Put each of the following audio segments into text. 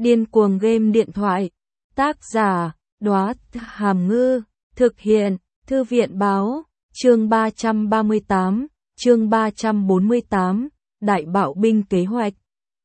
Điên cuồng game điện thoại. Tác giả, Đóa Hàm Ngư. Thực hiện, Thư viện báo. Chương 338, chương 348, Đại bạo binh kế hoạch.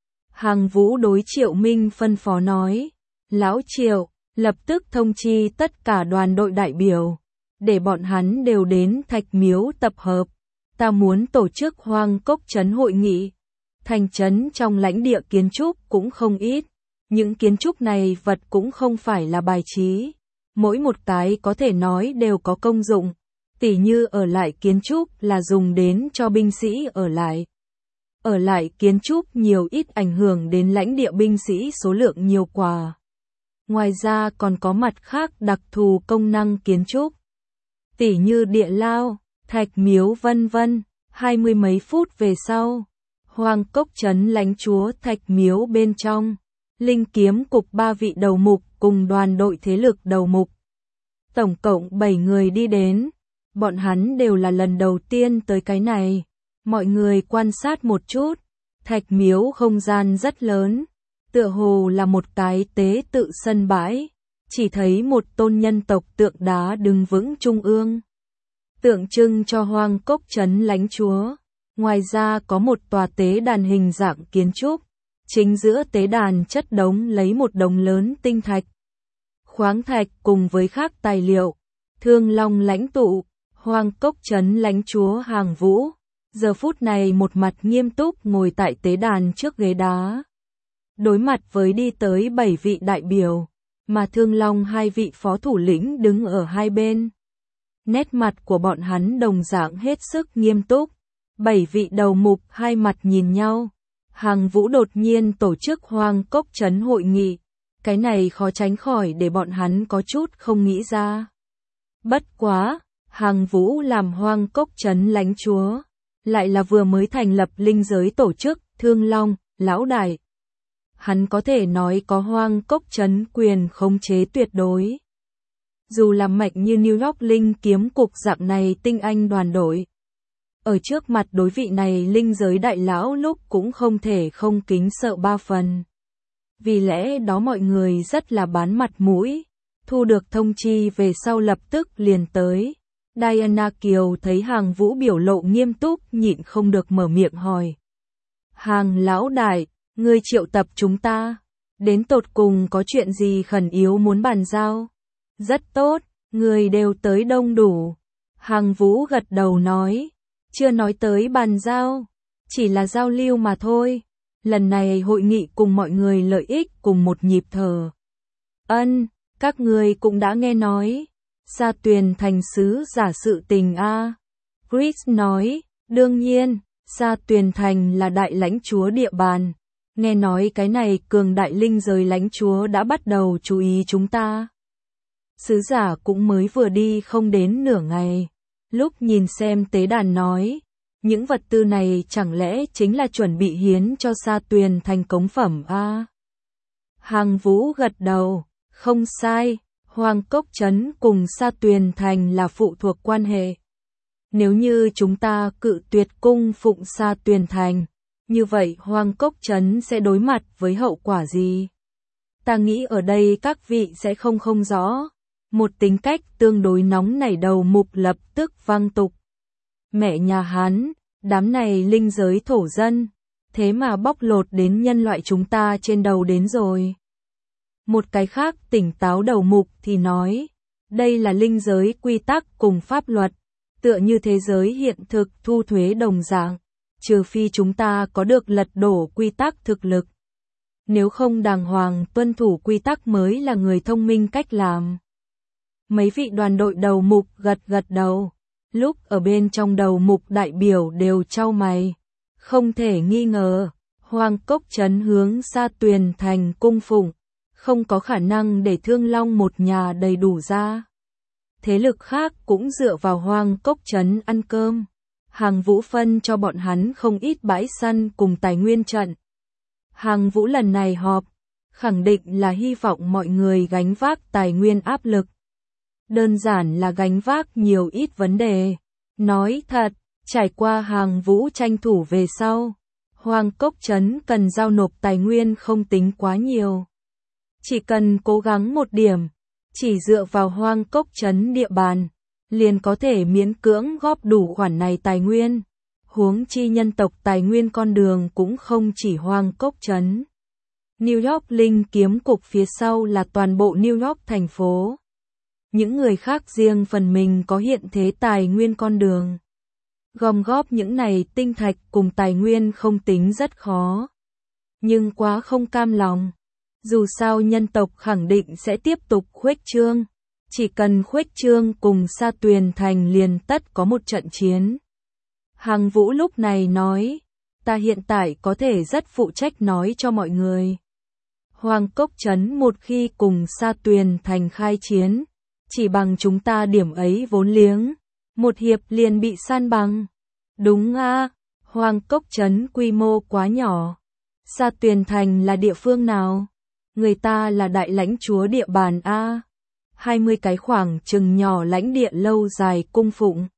Hàng Vũ đối Triệu Minh phân phó nói. Lão Triệu, lập tức thông chi tất cả đoàn đội đại biểu, để bọn hắn đều đến Thạch Miếu tập hợp. Ta muốn tổ chức Hoang Cốc Trấn hội nghị. Thành trấn trong lãnh địa kiến trúc cũng không ít. Những kiến trúc này vật cũng không phải là bài trí. Mỗi một cái có thể nói đều có công dụng. Tỉ như ở lại kiến trúc là dùng đến cho binh sĩ ở lại. Ở lại kiến trúc nhiều ít ảnh hưởng đến lãnh địa binh sĩ số lượng nhiều quá. Ngoài ra còn có mặt khác đặc thù công năng kiến trúc. Tỉ như địa lao, thạch miếu vân vân. 20 mấy phút về sau, Hoang Cốc Trấn lãnh chúa Thạch Miếu bên trong, Linh Kiếm cục 3 vị đầu mục cùng đoàn đội thế lực đầu mục. Tổng cộng 7 người đi đến, bọn hắn đều là lần đầu tiên tới cái này. Mọi người quan sát một chút, Thạch Miếu không gian rất lớn, tựa hồ là một cái tế tự sân bãi, chỉ thấy một tôn nhân tộc tượng đá đứng vững trung ương, tượng trưng cho Hoang Cốc Trấn lãnh chúa. Ngoài ra có một tòa tế đàn hình dạng kiến trúc, chính giữa tế đàn chất đống lấy một đống lớn tinh thạch, khoáng thạch cùng với các tài liệu. Thương Long lãnh tụ, Hoang Cốc Trấn lãnh chúa Hàng Vũ, giờ phút này một mặt nghiêm túc ngồi tại tế đàn trước ghế đá, đối mặt với đi tới 7 vị đại biểu, mà Thương Long 2 vị phó thủ lĩnh đứng ở hai bên. Nét mặt của bọn hắn đồng dạng hết sức nghiêm túc. 7 vị đầu mục hai mặt nhìn nhau. Hàng Vũ đột nhiên tổ chức Hoang Cốc Trấn hội nghị. Cái này khó tránh khỏi để bọn hắn có chút không nghĩ ra. Bất quá, Hàng Vũ làm Hoang Cốc Trấn lãnh chúa, lại là vừa mới thành lập linh giới tổ chức Thương Long, lão đại. Hắn có thể nói có Hoang Cốc Trấn quyền khống chế tuyệt đối. Dù là mạnh như New York Linh Kiếm cục dạng này tinh anh đoàn đội, ở trước mặt đối vị này linh giới đại lão lúc cũng không thể không kính sợ 3 phần. Vì lẽ đó mọi người rất là bán mặt mũi, thu được thông chi về sau lập tức liền tới. Diana Kiều thấy Hàng Vũ biểu lộ nghiêm túc nhịn không được mở miệng hỏi. Hàng lão đại, ngươi triệu tập chúng ta, đến tột cùng có chuyện gì khẩn yếu muốn bàn giao? Rất tốt, người đều tới đông đủ. Hàng Vũ gật đầu nói. Chưa nói tới bàn giao, chỉ là giao lưu mà thôi. Lần này hội nghị cùng mọi người lợi ích cùng một nhịp thở. Các người cũng đã nghe nói. Sa Tuyền thành sứ giả sự tình a. Chris nói, đương nhiên, Sa Tuyền thành là đại lãnh chúa địa bàn. Nghe nói cái này cường đại linh giới lãnh chúa đã bắt đầu chú ý chúng ta. Sứ giả cũng mới vừa đi không đến nửa ngày. Lúc nhìn xem tế đàn nói, những vật tư này chẳng lẽ chính là chuẩn bị hiến cho Sa Tuyền thành cống phẩm a? Hàng Vũ gật đầu, không sai, Hoang Cốc Trấn cùng Sa Tuyền thành là phụ thuộc quan hệ. Nếu như chúng ta cự tuyệt cung phụng Sa Tuyền thành, như vậy Hoang Cốc Trấn sẽ đối mặt với hậu quả gì? Ta nghĩ ở đây các vị sẽ không rõ. Một tính cách tương đối nóng nảy đầu mục lập tức vang tục. Mẹ nhà hắn, đám này linh giới thổ dân, thế mà bóc lột đến nhân loại chúng ta trên đầu đến rồi. Một cái khác tỉnh táo đầu mục thì nói, đây là linh giới quy tắc cùng pháp luật, tựa như thế giới hiện thực thu thuế đồng dạng, trừ phi chúng ta có được lật đổ quy tắc thực lực. Nếu không đàng hoàng tuân thủ quy tắc mới là người thông minh cách làm. Mấy vị đoàn đội đầu mục gật đầu, lúc ở bên trong đầu mục đại biểu đều chau mày. Không thể nghi ngờ, Hoang Cốc Trấn hướng Sa Tuyền thành cung phụng, không có khả năng để Thương Long một nhà đầy đủ ra. Thế lực khác cũng dựa vào Hoang Cốc Trấn ăn cơm. Hàng Vũ phân cho bọn hắn không ít bãi săn cùng tài nguyên trận. Hàng Vũ lần này họp, khẳng định là hy vọng mọi người gánh vác tài nguyên áp lực. Đơn giản là gánh vác nhiều ít vấn đề. Nói thật, trải qua Hàng Vũ tranh thủ về sau, Hoang Cốc Trấn cần giao nộp tài nguyên không tính quá nhiều. Chỉ cần cố gắng một điểm, chỉ dựa vào Hoang Cốc Trấn địa bàn, liền có thể miễn cưỡng góp đủ khoản này tài nguyên. Huống chi nhân tộc tài nguyên con đường cũng không chỉ Hoang Cốc Trấn. New York Linh kiếm cục phía sau là toàn bộ New York thành phố. Những người khác riêng phần mình có hiện thế tài nguyên con đường. Gom góp những này tinh thạch cùng tài nguyên không tính rất khó. Nhưng quá không cam lòng. Dù sao nhân tộc khẳng định sẽ tiếp tục khuếch trương. Chỉ cần khuếch trương cùng Sa Tuyền Thành liền tất có một trận chiến. Hàng Vũ lúc này nói, ta hiện tại có thể rất phụ trách nói cho mọi người. Hoang Cốc Trấn một khi cùng Sa Tuyền Thành khai chiến, chỉ bằng chúng ta điểm ấy vốn liếng, một hiệp liền bị san bằng. Đúng a, Hoang Cốc Trấn quy mô quá nhỏ. Sa Tuyền Thành là địa phương nào? Người ta là đại lãnh chúa địa bàn a. 20 cái khoảng chừng nhỏ lãnh địa lâu dài cung phụng.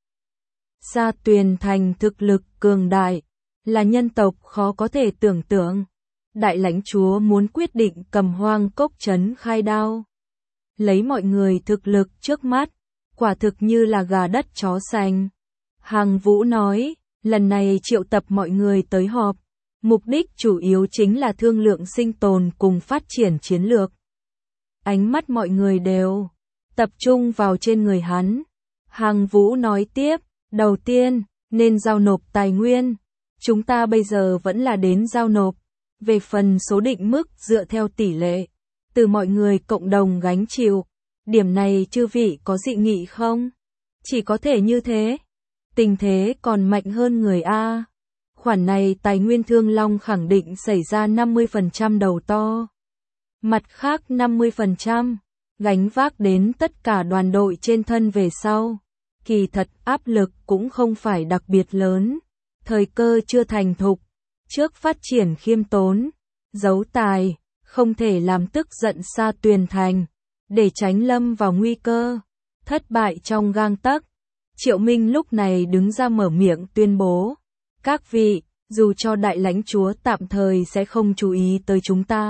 Sa Tuyền Thành thực lực cường đại, là nhân tộc khó có thể tưởng tượng. Đại lãnh chúa muốn quyết định cầm Hoang Cốc Trấn khai đao. Lấy mọi người thực lực trước mắt, quả thực như là gà đất chó sành. Hàng Vũ nói, lần này triệu tập mọi người tới họp, mục đích chủ yếu chính là thương lượng sinh tồn cùng phát triển chiến lược. Ánh mắt mọi người đều tập trung vào trên người hắn. Hàng Vũ nói tiếp, đầu tiên, nên giao nộp tài nguyên. Chúng ta bây giờ vẫn là đến giao nộp. Về phần số định mức dựa theo tỷ lệ, từ mọi người cộng đồng gánh chịu. Điểm này chư vị có dị nghị không? Chỉ có thể như thế. Tình thế còn mạnh hơn người A. Khoản này tài nguyên Thương Long khẳng định xảy ra 50% đầu to. Mặt khác 50%, gánh vác đến tất cả đoàn đội trên thân về sau. Kỳ thật áp lực cũng không phải đặc biệt lớn. Thời cơ chưa thành thục. Trước phát triển khiêm tốn, giấu tài, không thể làm tức giận Sa Tuyền Thành, để tránh lâm vào nguy cơ, thất bại trong gang tấc. Triệu Minh lúc này đứng ra mở miệng tuyên bố, các vị, dù cho đại lãnh chúa tạm thời sẽ không chú ý tới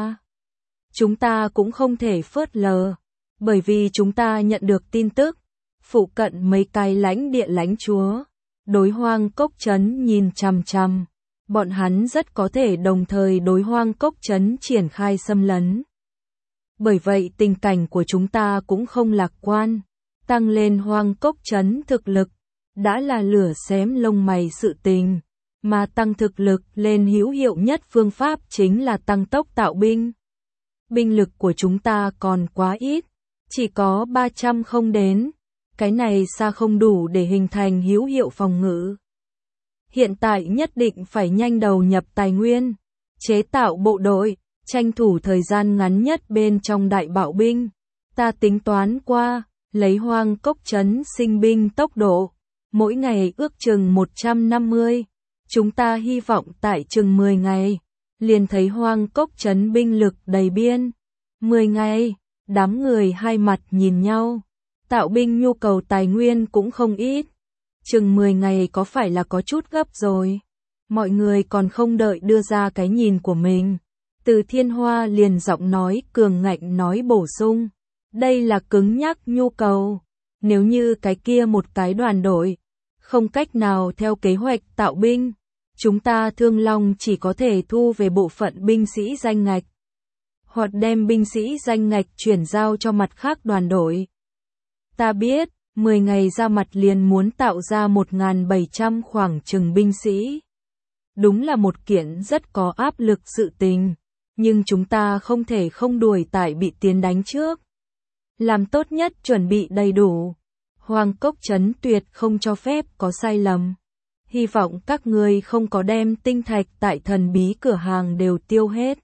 chúng ta cũng không thể phớt lờ, bởi vì chúng ta nhận được tin tức, phụ cận mấy cái lãnh địa lãnh chúa, đối Hoang Cốc Trấn nhìn chằm chằm. Bọn hắn rất có thể đồng thời đối Hoang Cốc Trấn triển khai xâm lấn. Bởi vậy tình cảnh của chúng ta cũng không lạc quan. Tăng lên Hoang Cốc Trấn thực lực, đã là lửa xém lông mày sự tình. Mà tăng thực lực lên hữu hiệu nhất phương pháp chính là tăng tốc tạo binh. Binh lực của chúng ta còn quá ít, chỉ có 300 không đến. Cái này xa không đủ để hình thành hữu hiệu phòng ngự. Hiện tại nhất định phải nhanh đầu nhập tài nguyên, chế tạo bộ đội, tranh thủ thời gian ngắn nhất bên trong đại bạo binh. Ta tính toán qua, lấy Hoang Cốc Trấn sinh binh tốc độ, mỗi ngày ước chừng 150. Chúng ta hy vọng tại chừng 10 ngày, liền thấy Hoang Cốc Trấn binh lực đầy biên. 10 ngày, đám người hai mặt nhìn nhau. Tạo binh nhu cầu tài nguyên cũng không ít. Chừng 10 ngày có phải là có chút gấp rồi. Mọi người còn không đợi đưa ra cái nhìn của mình. Từ Thiên Hoa liền giọng nói cường ngạnh nói bổ sung. Đây là cứng nhắc nhu cầu. Nếu như cái kia một cái đoàn đội, không cách nào theo kế hoạch tạo binh, chúng ta Thương Long chỉ có thể thu về bộ phận binh sĩ danh ngạch. Hoặc đem binh sĩ danh ngạch chuyển giao cho mặt khác đoàn đội. Ta biết, 10 ngày ra mặt liền muốn tạo ra 1.700 khoảng chừng binh sĩ. Đúng là một kiện rất có áp lực sự tình, nhưng chúng ta không thể không đuổi tại bị tiến đánh trước. Làm tốt nhất chuẩn bị đầy đủ. Hoang Cốc Trấn tuyệt không cho phép có sai lầm. Hy vọng các ngươi không có đem tinh thạch tại thần bí cửa hàng đều tiêu hết.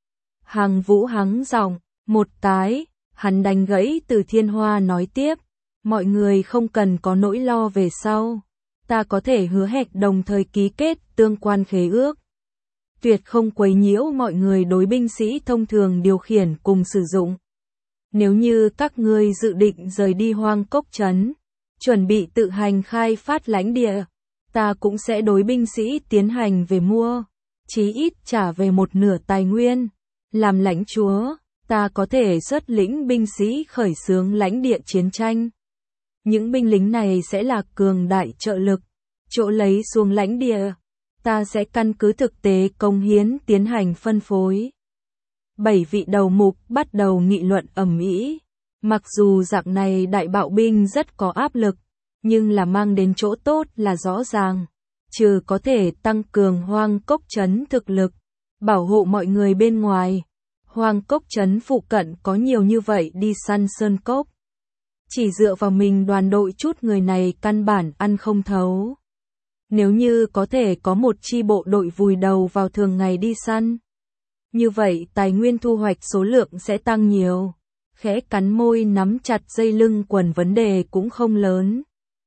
Hàng Vũ hắng giọng, một cái, hắn đánh gãy Từ Thiên Hoa nói tiếp. Mọi người không cần có nỗi lo về sau. Ta có thể hứa hẹn đồng thời ký kết tương quan khế ước. Tuyệt không quấy nhiễu mọi người đối binh sĩ thông thường điều khiển cùng sử dụng. Nếu như các ngươi dự định rời đi Hoang Cốc Trấn, chuẩn bị tự hành khai phát lãnh địa, ta cũng sẽ đối binh sĩ tiến hành về mua, chí ít trả về một nửa tài nguyên. Làm lãnh chúa, ta có thể xuất lĩnh binh sĩ khởi xướng lãnh địa chiến tranh. Những binh lính này sẽ là cường đại trợ lực, chỗ lấy xuống lãnh địa, ta sẽ căn cứ thực tế công hiến tiến hành phân phối. 7 vị đầu mục bắt đầu nghị luận ầm ĩ. Mặc dù dạng này đại bạo binh rất có áp lực, nhưng là mang đến chỗ tốt là rõ ràng. Trừ có thể tăng cường Hoang Cốc Trấn thực lực, bảo hộ mọi người bên ngoài. Hoang Cốc Trấn phụ cận có nhiều như vậy đi săn sơn cốc. Chỉ dựa vào mình đoàn đội chút người này căn bản ăn không thấu. Nếu như có thể có một chi bộ đội vùi đầu vào thường ngày đi săn, như vậy tài nguyên thu hoạch số lượng sẽ tăng nhiều. Khẽ cắn môi nắm chặt dây lưng quần, vấn đề cũng không lớn.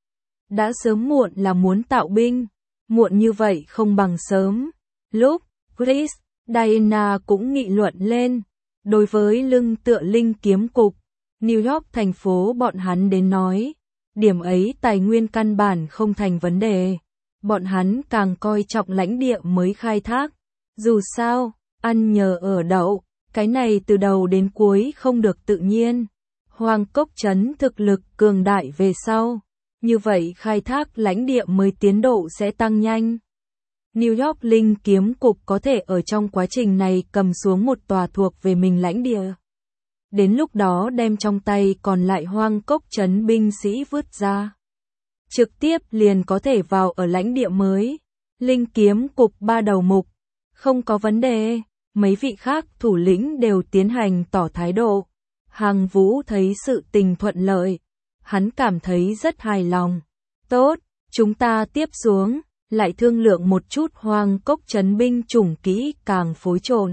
Đã sớm muộn là muốn tạo binh, muộn như vậy không bằng sớm. Lúc Chris, Diana cũng nghị luận lên, đối với lưng tựa linh kiếm cục, New York thành phố bọn hắn đến nói, điểm ấy tài nguyên căn bản không thành vấn đề. Bọn hắn càng coi trọng lãnh địa mới khai thác. Dù sao, ăn nhờ ở đậu, cái này từ đầu đến cuối không được tự nhiên. Hoang Cốc Trấn thực lực cường đại về sau, như vậy khai thác lãnh địa mới tiến độ sẽ tăng nhanh. New York Linh kiếm cục có thể ở trong quá trình này cầm xuống một tòa thuộc về mình lãnh địa. Đến lúc đó đem trong tay còn lại Hoang Cốc Trấn binh sĩ vứt ra, trực tiếp liền có thể vào ở lãnh địa mới. Linh kiếm cục 3 đầu mục, không có vấn đề. Mấy vị khác thủ lĩnh đều tiến hành tỏ thái độ. Hằng Vũ thấy sự tình thuận lợi, hắn cảm thấy rất hài lòng. Tốt, chúng ta tiếp xuống, lại thương lượng một chút Hoang Cốc Trấn binh chủng kỹ càng phối trộn.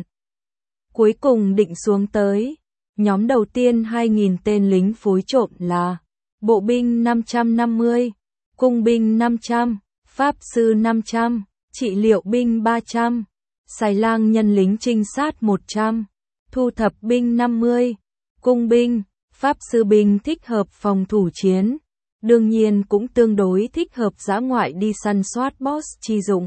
Cuối cùng định xuống tới, nhóm đầu tiên 2.000 tên lính phối trộn là bộ binh 550, cung binh 500, pháp sư 500, trị liệu binh 300. Xài lang nhân lính trinh sát 100, thu thập binh 50, cung binh, pháp sư binh thích hợp phòng thủ chiến, đương nhiên cũng tương đối thích hợp dã ngoại đi săn soát boss chi dụng.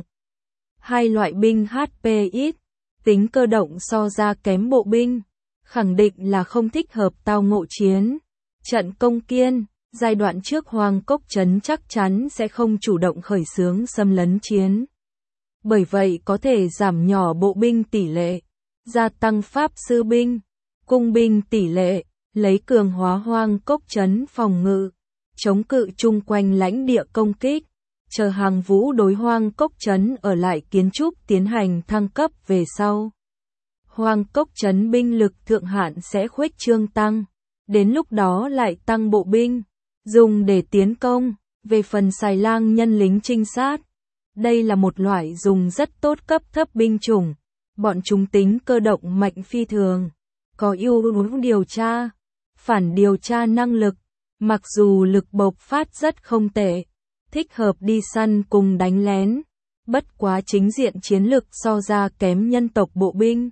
Hai loại binh HP ít, tính cơ động so ra kém bộ binh, khẳng định là không thích hợp tao ngộ chiến. Trận công kiên, giai đoạn trước Hoang Cốc Trấn chắc chắn sẽ không chủ động khởi xướng xâm lấn chiến. Bởi vậy có thể giảm nhỏ bộ binh tỷ lệ, gia tăng pháp sư binh, cung binh tỷ lệ, lấy cường hóa Hoang Cốc Trấn phòng ngự, chống cự chung quanh lãnh địa công kích, chờ Hằng Vũ đối Hoang Cốc Trấn ở lại kiến trúc tiến hành thăng cấp về sau. Hoang Cốc Trấn binh lực thượng hạn sẽ khuếch trương tăng, đến lúc đó lại tăng bộ binh, dùng để tiến công. Về phần xài lang nhân lính trinh sát, đây là một loại dùng rất tốt cấp thấp binh chủng, bọn chúng tính cơ động mạnh phi thường, có ưu tú điều tra, phản điều tra năng lực, mặc dù lực bộc phát rất không tệ, thích hợp đi săn cùng đánh lén, bất quá chính diện chiến lực so ra kém nhân tộc bộ binh.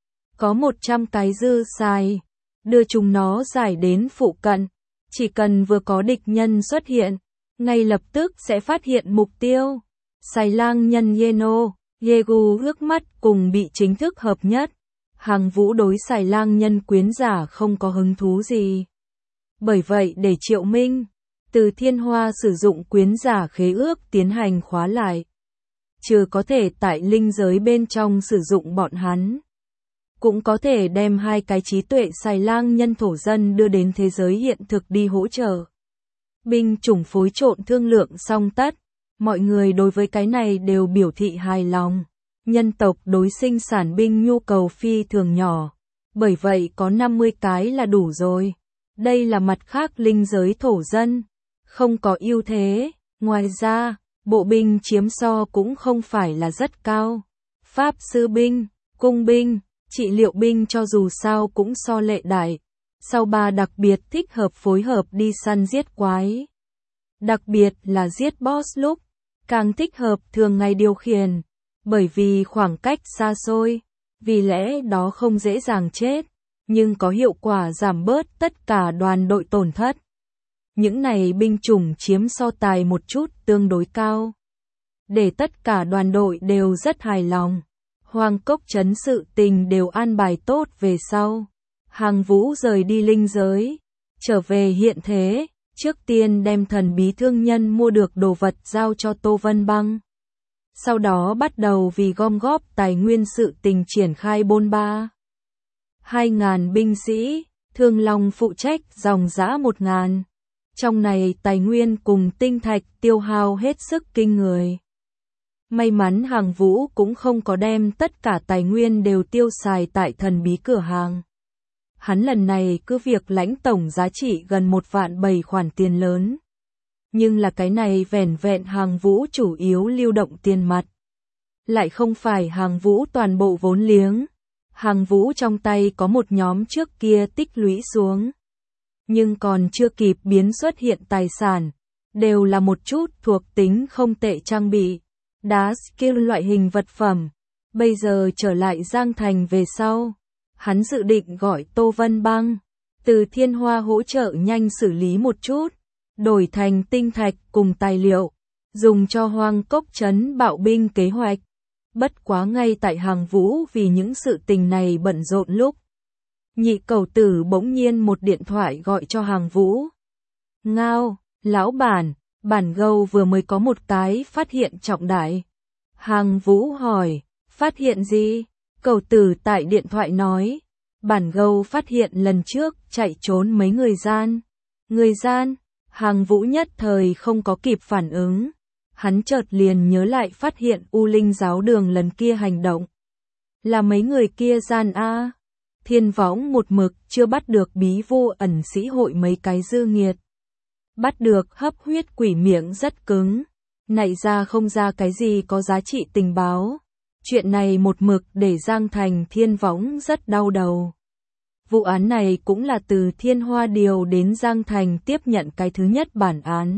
Có 100 cái dư xài, đưa chúng nó giải đến phụ cận, chỉ cần vừa có địch nhân xuất hiện, ngay lập tức sẽ phát hiện mục tiêu. Xài lang nhân Yeno, Yegu ước mắt cùng bị chính thức hợp nhất. Hằng Vũ đối xài lang nhân quyến giả không có hứng thú gì. Bởi vậy để Triệu Minh, từ Thiên Hoa sử dụng quyến giả khế ước tiến hành khóa lại. Trừ có thể tại linh giới bên trong sử dụng bọn hắn, cũng có thể đem hai cái trí tuệ xài lang nhân thổ dân đưa đến thế giới hiện thực đi hỗ trợ. Binh chủng phối trộn thương lượng xong tất. Mọi người đối với cái này đều biểu thị hài lòng. Nhân tộc đối sinh sản binh nhu cầu phi thường nhỏ, bởi vậy có 50 cái là đủ rồi. Đây là mặt khác linh giới thổ dân, không có ưu thế. Ngoài ra, bộ binh chiếm so cũng không phải là rất cao. Pháp sư binh, cung binh, trị liệu binh cho dù sao cũng so lệ đại. Sau ba đặc biệt thích hợp phối hợp đi săn giết quái. Đặc biệt là giết boss lúc, càng thích hợp thường ngày điều khiển, bởi vì khoảng cách xa xôi, vì lẽ đó không dễ dàng chết, nhưng có hiệu quả giảm bớt tất cả đoàn đội tổn thất. Những này binh chủng chiếm so tài một chút tương đối cao, để tất cả đoàn đội đều rất hài lòng. Hoang Cốc Trấn sự tình đều an bài tốt về sau. Hàng Vũ rời đi linh giới, trở về hiện thế, trước tiên đem thần bí thương nhân mua được đồ vật giao cho Tô Vân Băng. Sau đó bắt đầu vì gom góp tài nguyên sự tình triển khai bôn ba. 2.000 binh sĩ, Thương Long phụ trách dòng dã 1.000. Trong này tài nguyên cùng tinh thạch tiêu hao hết sức kinh người. May mắn Hàng Vũ cũng không có đem tất cả tài nguyên đều tiêu xài tại thần bí cửa hàng. Hắn lần này cứ việc lãnh tổng giá trị gần 1.700.000 khoản tiền lớn. Nhưng là cái này vẻn vẹn Hàng Vũ chủ yếu lưu động tiền mặt. Lại không phải Hàng Vũ toàn bộ vốn liếng. Hàng Vũ trong tay có một nhóm trước kia tích lũy xuống. Nhưng còn chưa kịp biến xuất hiện tài sản. Đều là một chút thuộc tính không tệ trang bị. Đá skill loại hình vật phẩm. Bây giờ trở lại Giang Thành về sau. Hắn dự định gọi Tô Vân Băng. Từ Thiên Hoa hỗ trợ nhanh xử lý một chút. Đổi thành tinh thạch cùng tài liệu. Dùng cho Hoang Cốc trấn bạo binh kế hoạch. Bất quá ngay tại Hàng Vũ vì những sự tình này bận rộn lúc. Nhị cầu tử bỗng nhiên một điện thoại gọi cho Hàng Vũ. Ngao, lão bản gâu vừa mới có một cái phát hiện trọng đại. Hàng Vũ hỏi, phát hiện gì? Cầu tử tại điện thoại nói, bản gâu phát hiện lần trước chạy trốn mấy người gian. Người gian, Hàng Vũ nhất thời không có kịp phản ứng. Hắn chợt liền nhớ lại phát hiện U Linh giáo đường lần kia hành động. Là mấy người kia gian a. Thiên Võng một mực chưa bắt được bí vô ẩn sĩ hội mấy cái dư nghiệt. Bắt được hấp huyết quỷ miệng rất cứng. Nảy ra không ra cái gì có giá trị tình báo. Chuyện này một mực để Giang Thành Thiên Võng rất đau đầu. Vụ án này cũng là từ Thiên Hoa điều đến Giang Thành tiếp nhận cái thứ nhất bản án.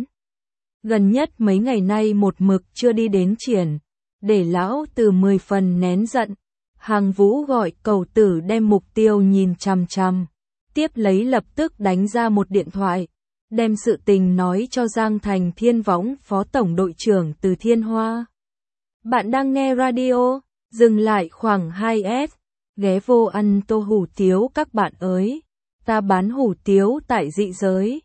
Gần nhất mấy ngày nay một mực chưa đi đến triển. Để lão từ 10 phần nén giận. Hàng Vũ gọi cầu tử đem mục tiêu nhìn chằm chằm. Tiếp lấy lập tức đánh ra một điện thoại. Đem sự tình nói cho Giang Thành Thiên Võng phó tổng đội trưởng từ Thiên Hoa. Bạn đang nghe radio, dừng lại khoảng 2S. Ghé vô ăn tô hủ tiếu các bạn ơi. Ta bán hủ tiếu tại dị giới.